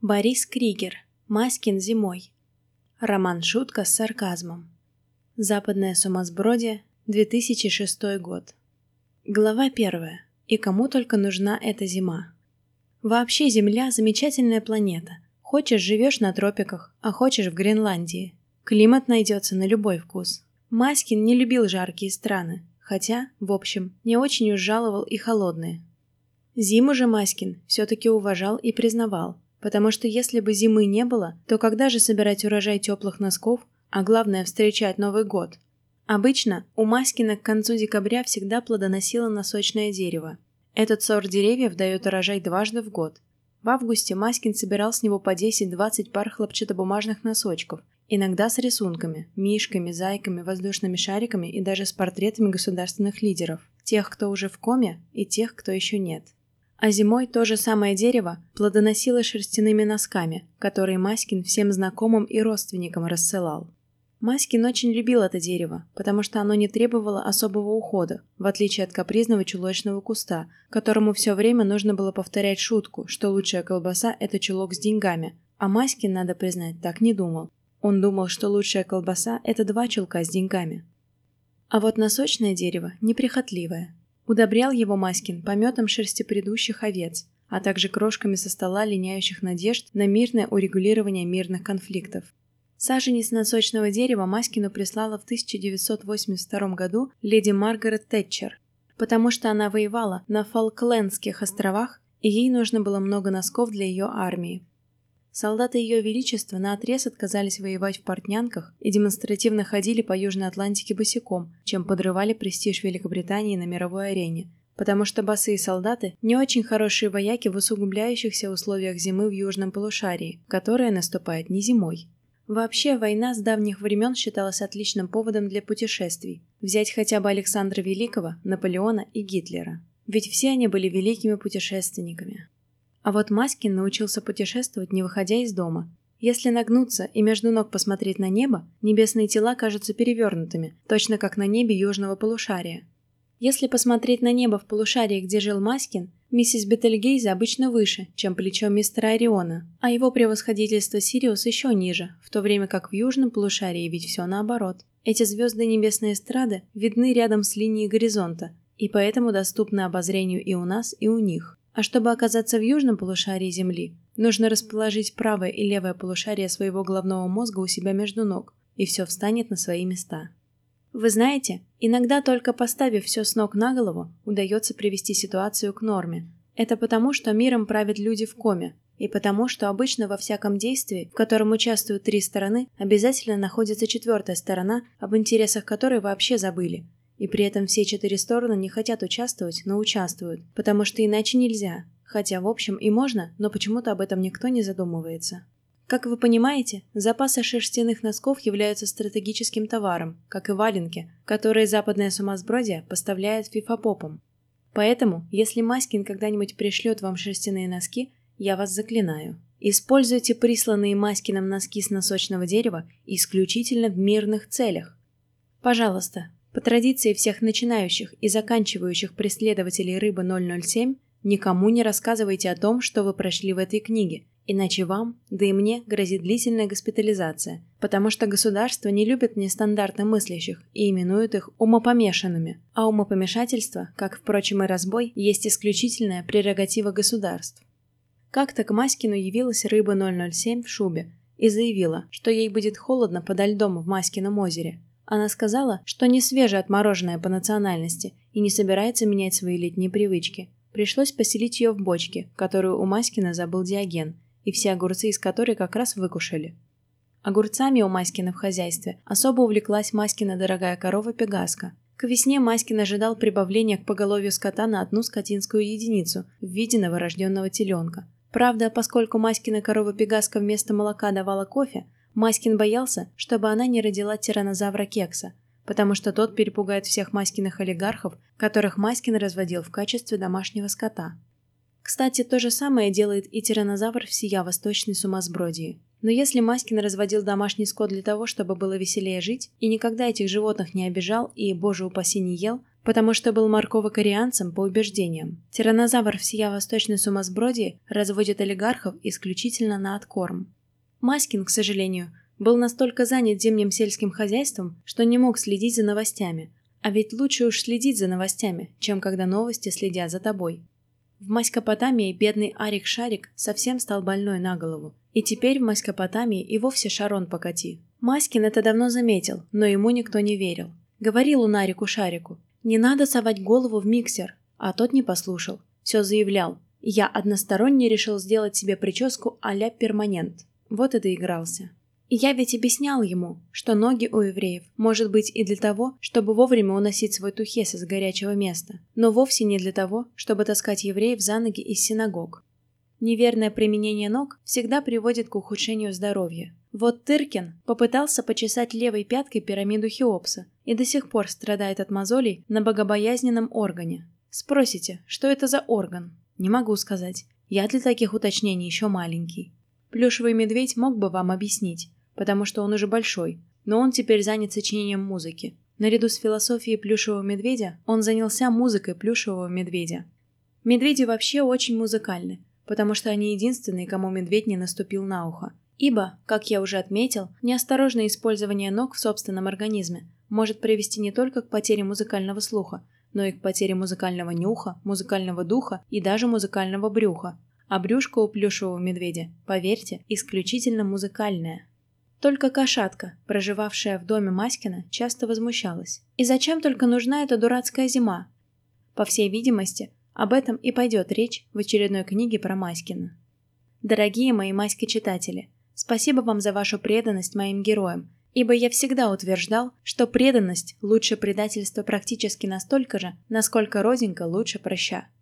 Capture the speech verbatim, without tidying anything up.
Борис Кригер. Маскин зимой. Роман-шутка с сарказмом. Западное сумасбродие. две тысячи шестой год. Глава первая. И кому только нужна эта зима. Вообще Земля – замечательная планета. Хочешь – живешь на тропиках, а хочешь – в Гренландии. Климат найдется на любой вкус. Маскин не любил жаркие страны, хотя, в общем, не очень уж жаловал и холодные. Зиму же Маскин все-таки уважал и признавал, потому что если бы зимы не было, то когда же собирать урожай теплых носков, а главное встречать Новый год? Обычно у Маскина к концу декабря всегда плодоносило носочное дерево. Этот сорт деревьев дает урожай дважды в год. В августе Маскин собирал с него по десять-двадцать пар хлопчатобумажных носочков, иногда с рисунками, мишками, зайками, воздушными шариками и даже с портретами государственных лидеров, тех, кто уже в коме, и тех, кто еще нет. А зимой то же самое дерево плодоносило шерстяными носками, которые Маскин всем знакомым и родственникам рассылал. Маскин очень любил это дерево, потому что оно не требовало особого ухода, в отличие от капризного чулочного куста, которому все время нужно было повторять шутку, что лучшая колбаса – это чулок с деньгами, а Маскин, надо признать, так не думал. Он думал, что лучшая колбаса – это два чулка с деньгами. А вот носочное дерево неприхотливое. Удобрял его Маскин пометом шерсти предыдущих овец, а также крошками со стола линяющих надежд на мирное урегулирование мирных конфликтов. Саженец носочного дерева Маскину прислала в тысяча девятьсот восемьдесят втором году леди Маргарет Тэтчер, потому что она воевала на Фолклендских островах, и ей нужно было много носков для ее армии. Солдаты Ее Величества наотрез отказались воевать в портнянках и демонстративно ходили по Южной Атлантике босиком, чем подрывали престиж Великобритании на мировой арене, потому что босые солдаты – не очень хорошие вояки в усугубляющихся условиях зимы в южном полушарии, которая наступает не зимой. Вообще, война с давних времен считалась отличным поводом для путешествий. Взять хотя бы Александра Великого, Наполеона и Гитлера. Ведь все они были великими путешественниками. А вот Маскин научился путешествовать, не выходя из дома. Если нагнуться и между ног посмотреть на небо, небесные тела кажутся перевернутыми, точно как на небе южного полушария. Если посмотреть на небо в полушарии, где жил Маскин, миссис Бетельгейзе обычно выше, чем плечо мистера Ориона, а его превосходительство Сириус еще ниже, в то время как в южном полушарии ведь все наоборот. Эти звезды небесной эстрады видны рядом с линией горизонта, и поэтому доступны обозрению и у нас, и у них. А чтобы оказаться в южном полушарии Земли, нужно расположить правое и левое полушарие своего головного мозга у себя между ног, и все встанет на свои места. Вы знаете, иногда только поставив все с ног на голову, удается привести ситуацию к норме. Это потому, что миром правят люди в коме, и потому, что обычно во всяком действии, в котором участвуют три стороны, обязательно находится четвертая сторона, об интересах которой вообще забыли. И при этом все четыре стороны не хотят участвовать, но участвуют, потому что иначе нельзя. Хотя, в общем, и можно, но почему-то об этом никто не задумывается. Как вы понимаете, запасы шерстяных носков являются стратегическим товаром, как и валенки, которые западное сумасбродие поставляет фифопопам. Поэтому, если Маскин когда-нибудь пришлет вам шерстяные носки, я вас заклинаю. Используйте присланные Маскиным носки с носочного дерева исключительно в мирных целях. Пожалуйста. По традиции всех начинающих и заканчивающих преследователей рыбы ноль ноль семь, никому не рассказывайте о том, что вы прочли в этой книге, иначе вам, да и мне, грозит длительная госпитализация, потому что государство не любит нестандартно мыслящих и именует их умопомешанными, а умопомешательство, как, впрочем, и разбой, есть исключительная прерогатива государств. Как-то к Маскину явилась рыба ноль ноль семь в шубе и заявила, что ей будет холодно подо льдом в Маскином озере. Она сказала, что не свежеотмороженная по национальности и не собирается менять свои летние привычки. Пришлось поселить ее в бочке, которую у Маскина забыл Диоген, и все огурцы из которой как раз выкушали. Огурцами у Маскина в хозяйстве особо увлеклась Маскина дорогая корова Пегаска. К весне Маскин ожидал прибавления к поголовью скота на одну скотинскую единицу в виде новорожденного теленка. Правда, поскольку Маскина корова Пегаска вместо молока давала кофе, Маскин боялся, чтобы она не родила тираннозавра Кекса, потому что тот перепугает всех Маскиных олигархов, которых Маскин разводил в качестве домашнего скота. Кстати, то же самое делает и тираннозавр всея восточной сумасбродии. Но если Маскин разводил домашний скот для того, чтобы было веселее жить, и никогда этих животных не обижал и, боже упаси, не ел, потому что был морковокорианцем по убеждениям. Тираннозавр всея восточной сумасбродии разводит олигархов исключительно на откорм. Маськин, к сожалению, был настолько занят зимним сельским хозяйством, что не мог следить за новостями. А ведь лучше уж следить за новостями, чем когда новости следят за тобой. В Маськопотамии бедный Арик-Шарик совсем стал больной на голову. И теперь в Маськопотамии и вовсе шарон покати. Маськин это давно заметил, но ему никто не верил. Говорил он Арику-Шарику: «Не надо совать голову в миксер», а тот не послушал. Все заявлял: «Я односторонне решил сделать себе прическу а-ля перманент». Вот и доигрался. И я ведь объяснял ему, что ноги у евреев может быть и для того, чтобы вовремя уносить свой тухес из горячего места, но вовсе не для того, чтобы таскать евреев за ноги из синагог. Неверное применение ног всегда приводит к ухудшению здоровья. Вот Тыркин попытался почесать левой пяткой пирамиду Хеопса и до сих пор страдает от мозолей на богобоязненном органе. Спросите, что это за орган? Не могу сказать. Я для таких уточнений еще маленький. Плюшевый медведь мог бы вам объяснить, потому что он уже большой, но он теперь занят сочинением музыки. Наряду с философией плюшевого медведя он занялся музыкой плюшевого медведя. Медведи вообще очень музыкальны, потому что они единственные, кому медведь не наступил на ухо. Ибо, как я уже отметил, неосторожное использование ног в собственном организме может привести не только к потере музыкального слуха, но и к потере музыкального нюха, музыкального духа и даже музыкального брюха. А брюшко у плюшевого медведя, поверьте, исключительно музыкальное. Только кошатка, проживавшая в доме Маськина, часто возмущалась. И зачем только нужна эта дурацкая зима? По всей видимости, об этом и пойдет речь в очередной книге про Маськина. Дорогие мои Маськи-читатели, спасибо вам за вашу преданность моим героям, ибо я всегда утверждал, что преданность лучше предательства практически настолько же, насколько родинка лучше прыща.